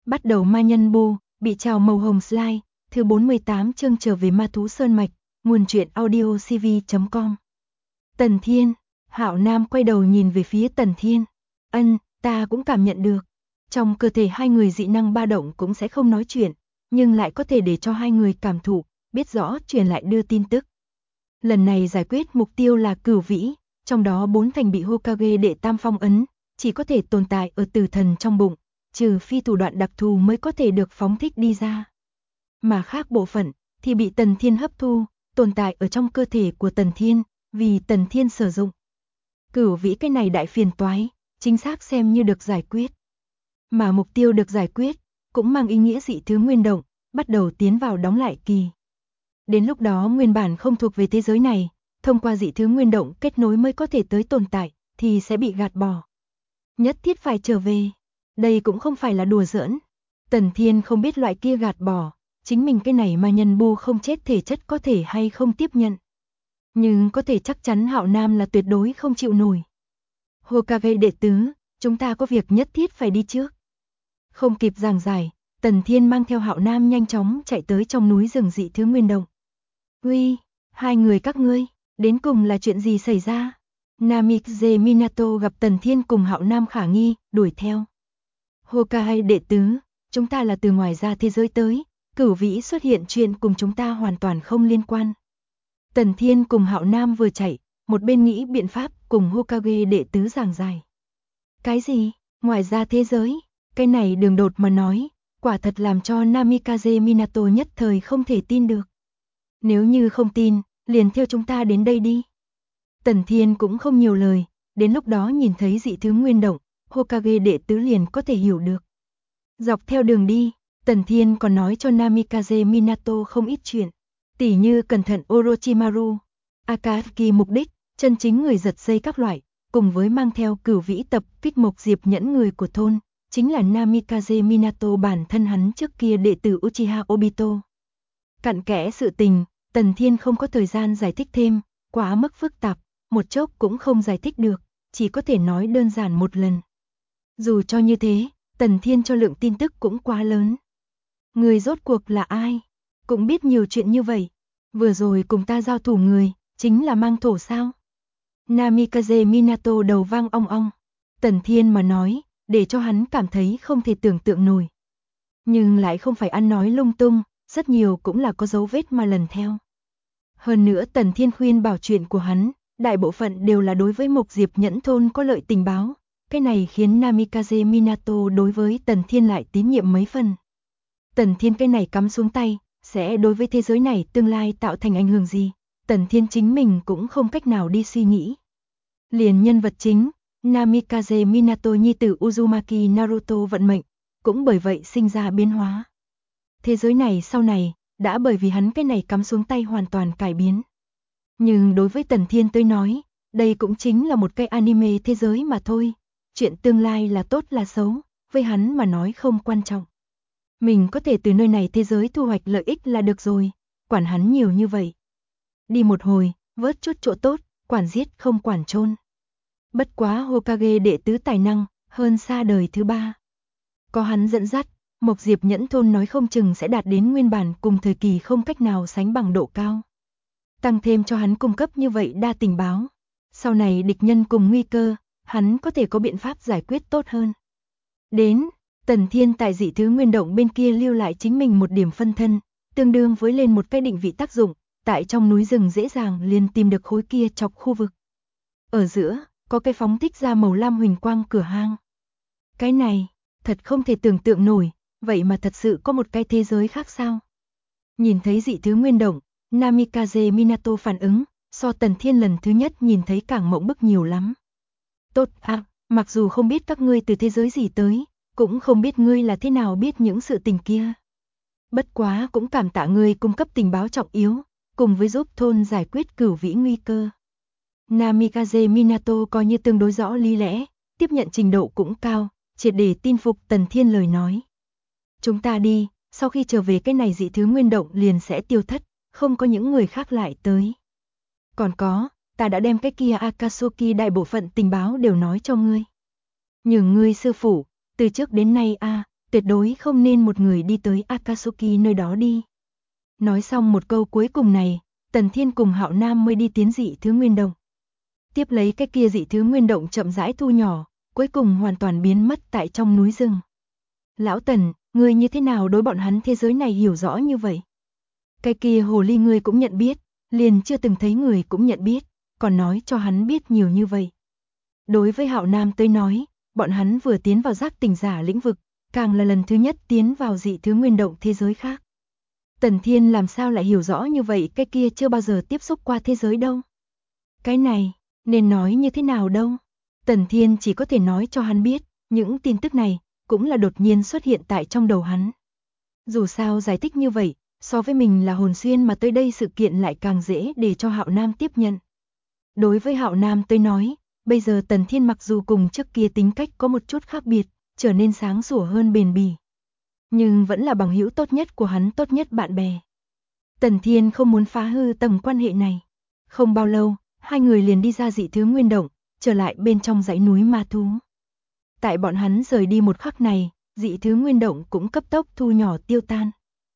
Bắt đầu ma nhân bô, bị trào màu hồng slide, thứ 48 chương trở về ma thú sơn mạch, nguồn truyện audio cv.com. Tần Thiên, Hạo Nam quay đầu nhìn về phía Tần Thiên. Ta cũng cảm nhận được. Trong cơ thể hai người dị năng ba động cũng sẽ không nói chuyện, nhưng lại có thể để cho hai người cảm thụ, biết rõ truyền lại đưa tin tức. Lần này giải quyết mục tiêu là Cửu Vĩ, trong đó 4 thành bị Hokage đệ tam phong ấn, chỉ có thể tồn tại ở tử thần trong bụng, trừ phi thủ đoạn đặc thù mới có thể được phóng thích đi ra. Mà khác bộ phận thì bị Tần Thiên hấp thu, tồn tại ở trong cơ thể của Tần Thiên, vì Tần Thiên sử dụng. Cửu Vĩ cái này đại phiền toái, chính xác xem như được giải quyết. Mà mục tiêu được giải quyết, cũng mang ý nghĩa dị thứ nguyên động, bắt đầu tiến vào đóng lại kỳ. Đến lúc đó nguyên bản không thuộc về thế giới này, thông qua dị thứ nguyên động kết nối mới có thể tới tồn tại, thì sẽ bị gạt bỏ. Nhất thiết phải trở về. Đây cũng không phải là đùa giỡn. Tần Thiên không biết loại kia gạt bỏ, chính mình cái này mà nhân bu không chết thể chất có thể hay không tiếp nhận. Nhưng có thể chắc chắn Hạo Nam là tuyệt đối không chịu nổi. Hokage đệ tứ, chúng ta có việc nhất thiết phải đi trước. Không kịp giảng giải, Tần Thiên mang theo Hạo Nam nhanh chóng chạy tới trong núi rừng dị thứ nguyên động. Uy, hai người các ngươi, đến cùng là chuyện gì xảy ra? Namikaze Minato gặp Tần Thiên cùng Hạo Nam khả nghi, đuổi theo. Hokage đệ tứ, chúng ta là từ ngoài ra thế giới tới, Cửu Vĩ xuất hiện chuyện cùng chúng ta hoàn toàn không liên quan. Tần Thiên cùng Hạo Nam vừa chạy, một bên nghĩ biện pháp cùng Hokage đệ tứ giảng giải. Cái gì? Ngoài ra thế giới? Cái này đường đột mà nói, quả thật làm cho Namikaze Minato nhất thời không thể tin được. Nếu như không tin, liền theo chúng ta đến đây đi. Tần Thiên cũng không nhiều lời, đến lúc đó nhìn thấy dị thứ nguyên động, Hokage đệ tứ liền có thể hiểu được. Dọc theo đường đi, Tần Thiên còn nói cho Namikaze Minato không ít chuyện, tỉ như cẩn thận Orochimaru, Akatsuki mục đích, chân chính người giật dây các loại, cùng với mang theo Cửu Vĩ tập kích Mộc Diệp nhẫn người của thôn, chính là Namikaze Minato bản thân hắn trước kia đệ tử Uchiha Obito. Cặn kẽ sự tình, Tần Thiên không có thời gian giải thích thêm, quá mức phức tạp, một chốc cũng không giải thích được, chỉ có thể nói đơn giản một lần. Dù cho như thế, Tần Thiên cho lượng tin tức cũng quá lớn. Người rốt cuộc là ai? Cũng biết nhiều chuyện như vậy. Vừa rồi cùng ta giao thủ người, chính là mang thổ sao? Namikaze Minato đầu vang ong ong. Tần Thiên mà nói, để cho hắn cảm thấy không thể tưởng tượng nổi. Nhưng lại không phải ăn nói lung tung, rất nhiều cũng là có dấu vết mà lần theo. Hơn nữa Tần Thiên khuyên bảo chuyện của hắn, đại bộ phận đều là đối với Mộc Diệp nhẫn thôn có lợi tình báo. Cái này khiến Namikaze Minato đối với Tần Thiên lại tín nhiệm mấy phần. Tần Thiên cái này cắm xuống tay, sẽ đối với thế giới này tương lai tạo thành ảnh hưởng gì? Tần Thiên chính mình cũng không cách nào đi suy nghĩ. Liền nhân vật chính, Namikaze Minato nhi tử Uzumaki Naruto vận mệnh, cũng bởi vậy sinh ra biến hóa. Thế giới này sau này, đã bởi vì hắn cái này cắm xuống tay hoàn toàn cải biến. Nhưng đối với Tần Thiên tới nói, đây cũng chính là một cái anime thế giới mà thôi. Chuyện tương lai là tốt là xấu, với hắn mà nói không quan trọng. Mình có thể từ nơi này thế giới thu hoạch lợi ích là được rồi, quản hắn nhiều như vậy. Đi một hồi, vớt chút chỗ tốt, quản giết không quản chôn. Bất quá Hokage đệ tứ tài năng, hơn xa đời thứ ba. Có hắn dẫn dắt, Mộc Diệp nhẫn thôn nói không chừng sẽ đạt đến nguyên bản cùng thời kỳ không cách nào sánh bằng độ cao. Tăng thêm cho hắn cung cấp như vậy đa tình báo. Sau này địch nhân cùng nguy cơ, hắn có thể có biện pháp giải quyết tốt hơn. Đến, Tần Thiên tại dị thứ nguyên động bên kia lưu lại chính mình một điểm phân thân, tương đương với lên một cái định vị tác dụng, tại trong núi rừng dễ dàng liền tìm được khối kia chọc khu vực. Ở giữa, có cái phóng thích ra màu lam huỳnh quang cửa hang. Cái này, thật không thể tưởng tượng nổi, vậy mà thật sự có một cái thế giới khác sao? Nhìn thấy dị thứ nguyên động, Namikaze Minato phản ứng, so Tần Thiên lần thứ nhất nhìn thấy càng mộng bức nhiều lắm. Tốt mặc dù không biết các ngươi từ thế giới gì tới, cũng không biết ngươi là thế nào biết những sự tình kia. Bất quá cũng cảm tạ ngươi cung cấp tình báo trọng yếu, cùng với giúp thôn giải quyết Cửu Vĩ nguy cơ. Namikaze Minato coi như tương đối rõ lý lẽ, tiếp nhận trình độ cũng cao, triệt để tin phục Tần Thiên lời nói. Chúng ta đi, sau khi trở về cái này dị thứ nguyên động liền sẽ tiêu thất, không có những người khác lại tới. Còn có, ta đã đem cái kia Akatsuki đại bộ phận tình báo đều nói cho ngươi. Nhưng ngươi sư phụ, từ trước đến nay tuyệt đối không nên một người đi tới Akatsuki nơi đó đi. Nói xong một câu cuối cùng này, Tần Thiên cùng Hạo Nam mới đi tiến dị thứ nguyên động. Tiếp lấy cái kia dị thứ nguyên động chậm rãi thu nhỏ, cuối cùng hoàn toàn biến mất tại trong núi rừng. Lão Tần, ngươi như thế nào đối bọn hắn thế giới này hiểu rõ như vậy? Cái kia hồ ly ngươi cũng nhận biết, liền chưa từng thấy người cũng nhận biết, còn nói cho hắn biết nhiều như vậy. Đối với Hạo Nam tới nói, bọn hắn vừa tiến vào giác tỉnh giả lĩnh vực, càng là lần thứ nhất tiến vào dị thứ nguyên động thế giới khác. Tần Thiên làm sao lại hiểu rõ như vậy, cái kia chưa bao giờ tiếp xúc qua thế giới đâu. Cái này, nên nói như thế nào đâu. Tần Thiên chỉ có thể nói cho hắn biết, những tin tức này, cũng là đột nhiên xuất hiện tại trong đầu hắn. Dù sao giải thích như vậy, so với mình là hồn xuyên mà tới đây sự kiện lại càng dễ để cho Hạo Nam tiếp nhận. Đối với Hạo Nam tới nói, bây giờ Tần Thiên mặc dù cùng trước kia tính cách có một chút khác biệt, trở nên sáng sủa hơn bền bỉ, nhưng vẫn là bằng hữu tốt nhất của hắn, tốt nhất bạn bè. Tần Thiên không muốn phá hư tầng quan hệ này. Không bao lâu, hai người liền đi ra dị thứ nguyên động, trở lại bên trong dãy núi ma thú. Tại bọn hắn rời đi một khắc này, dị thứ nguyên động cũng cấp tốc thu nhỏ tiêu tan.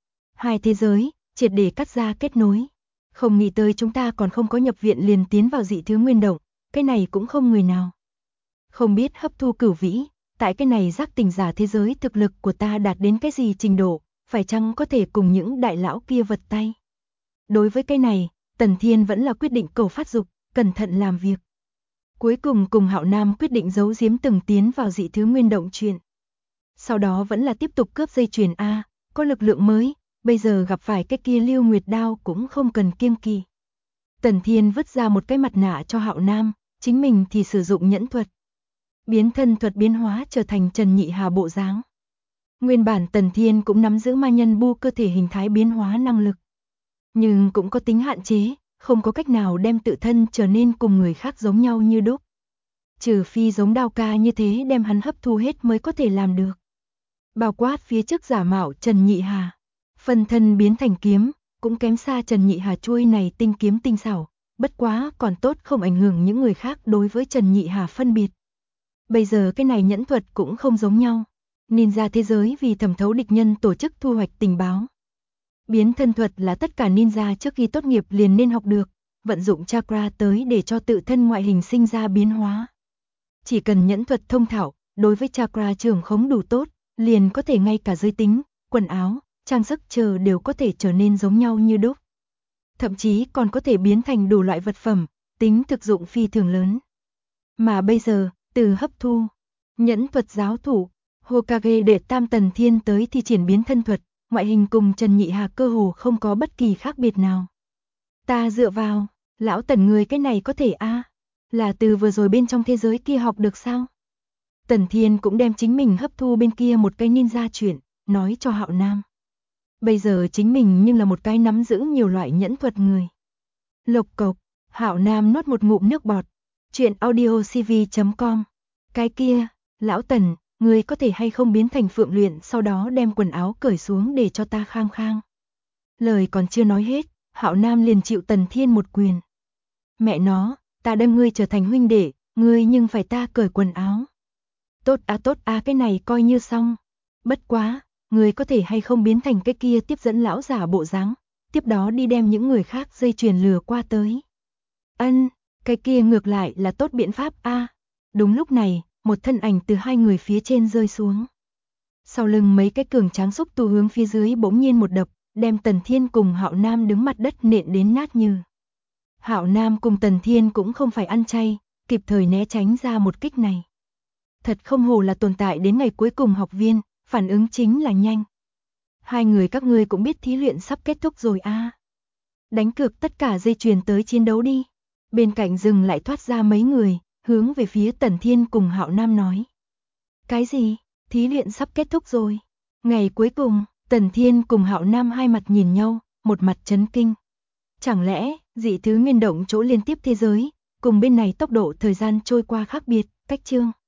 Hai thế giới, triệt để cắt ra kết nối. Không nghĩ tới chúng ta còn không có nhập viện liền tiến vào dị thứ nguyên động, cái này cũng không người nào. Không biết hấp thu cửu vĩ, tại cái này giác tỉnh giả thế giới thực lực của ta đạt đến cái gì trình độ, phải chăng có thể cùng những đại lão kia vật tay. Đối với cái này, Tần Thiên vẫn là quyết định cầu phát dục, cẩn thận làm việc. Cuối cùng Hạo Nam quyết định giấu giếm từng tiến vào dị thứ nguyên động chuyện. Sau đó vẫn là tiếp tục cướp dây chuyền A, có lực lượng mới, bây giờ gặp phải cái kia Lưu Nguyệt đao cũng không cần kiêng kỵ. Tần Thiên vứt ra một cái mặt nạ cho Hạo Nam, chính mình thì sử dụng nhẫn thuật. Biến thân thuật biến hóa trở thành Trần Nhị Hà bộ dáng. Nguyên bản Tần Thiên cũng nắm giữ ma nhân bu cơ thể hình thái biến hóa năng lực. Nhưng cũng có tính hạn chế, không có cách nào đem tự thân trở nên cùng người khác giống nhau như đúc. Trừ phi giống Đao Ca như thế đem hắn hấp thu hết mới có thể làm được. Bao quát phía trước giả mạo Trần Nhị Hà, phân thân biến thành kiếm, cũng kém xa Trần Nhị Hà chuôi này tinh kiếm tinh xảo, bất quá còn tốt không ảnh hưởng những người khác đối với Trần Nhị Hà phân biệt. Bây giờ cái này nhẫn thuật cũng không giống nhau. Ninja thế giới vì thẩm thấu địch nhân tổ chức thu hoạch tình báo. Biến thân thuật là tất cả ninja trước khi tốt nghiệp liền nên học được, vận dụng chakra tới để cho tự thân ngoại hình sinh ra biến hóa. Chỉ cần nhẫn thuật thông thạo, đối với chakra trưởng khống đủ tốt, liền có thể ngay cả giới tính, quần áo, trang sức chờ đều có thể trở nên giống nhau như đúc. Thậm chí còn có thể biến thành đủ loại vật phẩm, tính thực dụng phi thường lớn. Mà bây giờ, từ hấp thu, nhẫn thuật giáo thủ, Hokage để Tam Tần Thiên tới thi triển biến thân thuật, ngoại hình cùng Trần Nhị Hà cơ hồ không có bất kỳ khác biệt nào. Ta dựa vào, lão Tần người cái này có thể là từ vừa rồi bên trong thế giới kia học được sao? Tần Thiên cũng đem chính mình hấp thu bên kia một cái ninja chuyện, nói cho Hạo Nam. Bây giờ chính mình nhưng là một cái nắm giữ nhiều loại nhẫn thuật người. Lộc cộc, Hạo Nam nuốt một ngụm nước bọt. Chuyện audiocv.com. Cái kia, lão Tần, ngươi có thể hay không biến thành phượng luyện sau đó đem quần áo cởi xuống để cho ta khang khang. Lời còn chưa nói hết, Hạo Nam liền chịu Tần Thiên một quyền. Mẹ nó, ta đem ngươi trở thành huynh đệ, ngươi nhưng phải ta cởi quần áo. Tốt cái này coi như xong. Bất quá, ngươi có thể hay không biến thành cái kia tiếp dẫn lão giả bộ dáng, tiếp đó đi đem những người khác dây chuyền lừa qua tới. Ân, cái kia ngược lại là tốt biện pháp Đúng lúc này, một thân ảnh từ hai người phía trên rơi xuống. Sau lưng mấy cái cường tráng xúc tu hướng phía dưới bỗng nhiên một đập, đem Tần Thiên cùng Hạo Nam đứng mặt đất nện đến nát như. Hạo Nam cùng Tần Thiên cũng không phải ăn chay, kịp thời né tránh ra một kích này. Thật không hổ là tồn tại đến ngày cuối cùng học viên, phản ứng chính là nhanh. Hai người các ngươi cũng biết thí luyện sắp kết thúc rồi Đánh cược tất cả dây chuyền tới chiến đấu đi. Bên cạnh rừng lại thoát ra mấy người, hướng về phía Tần Thiên cùng Hạo Nam nói. Cái gì? Thí luyện sắp kết thúc rồi. Ngày cuối cùng, Tần Thiên cùng Hạo Nam hai mặt nhìn nhau, một mặt chấn kinh. Chẳng lẽ, dị thứ nguyên động chỗ liên tiếp thế giới, cùng bên này tốc độ thời gian trôi qua khác biệt, cách chương.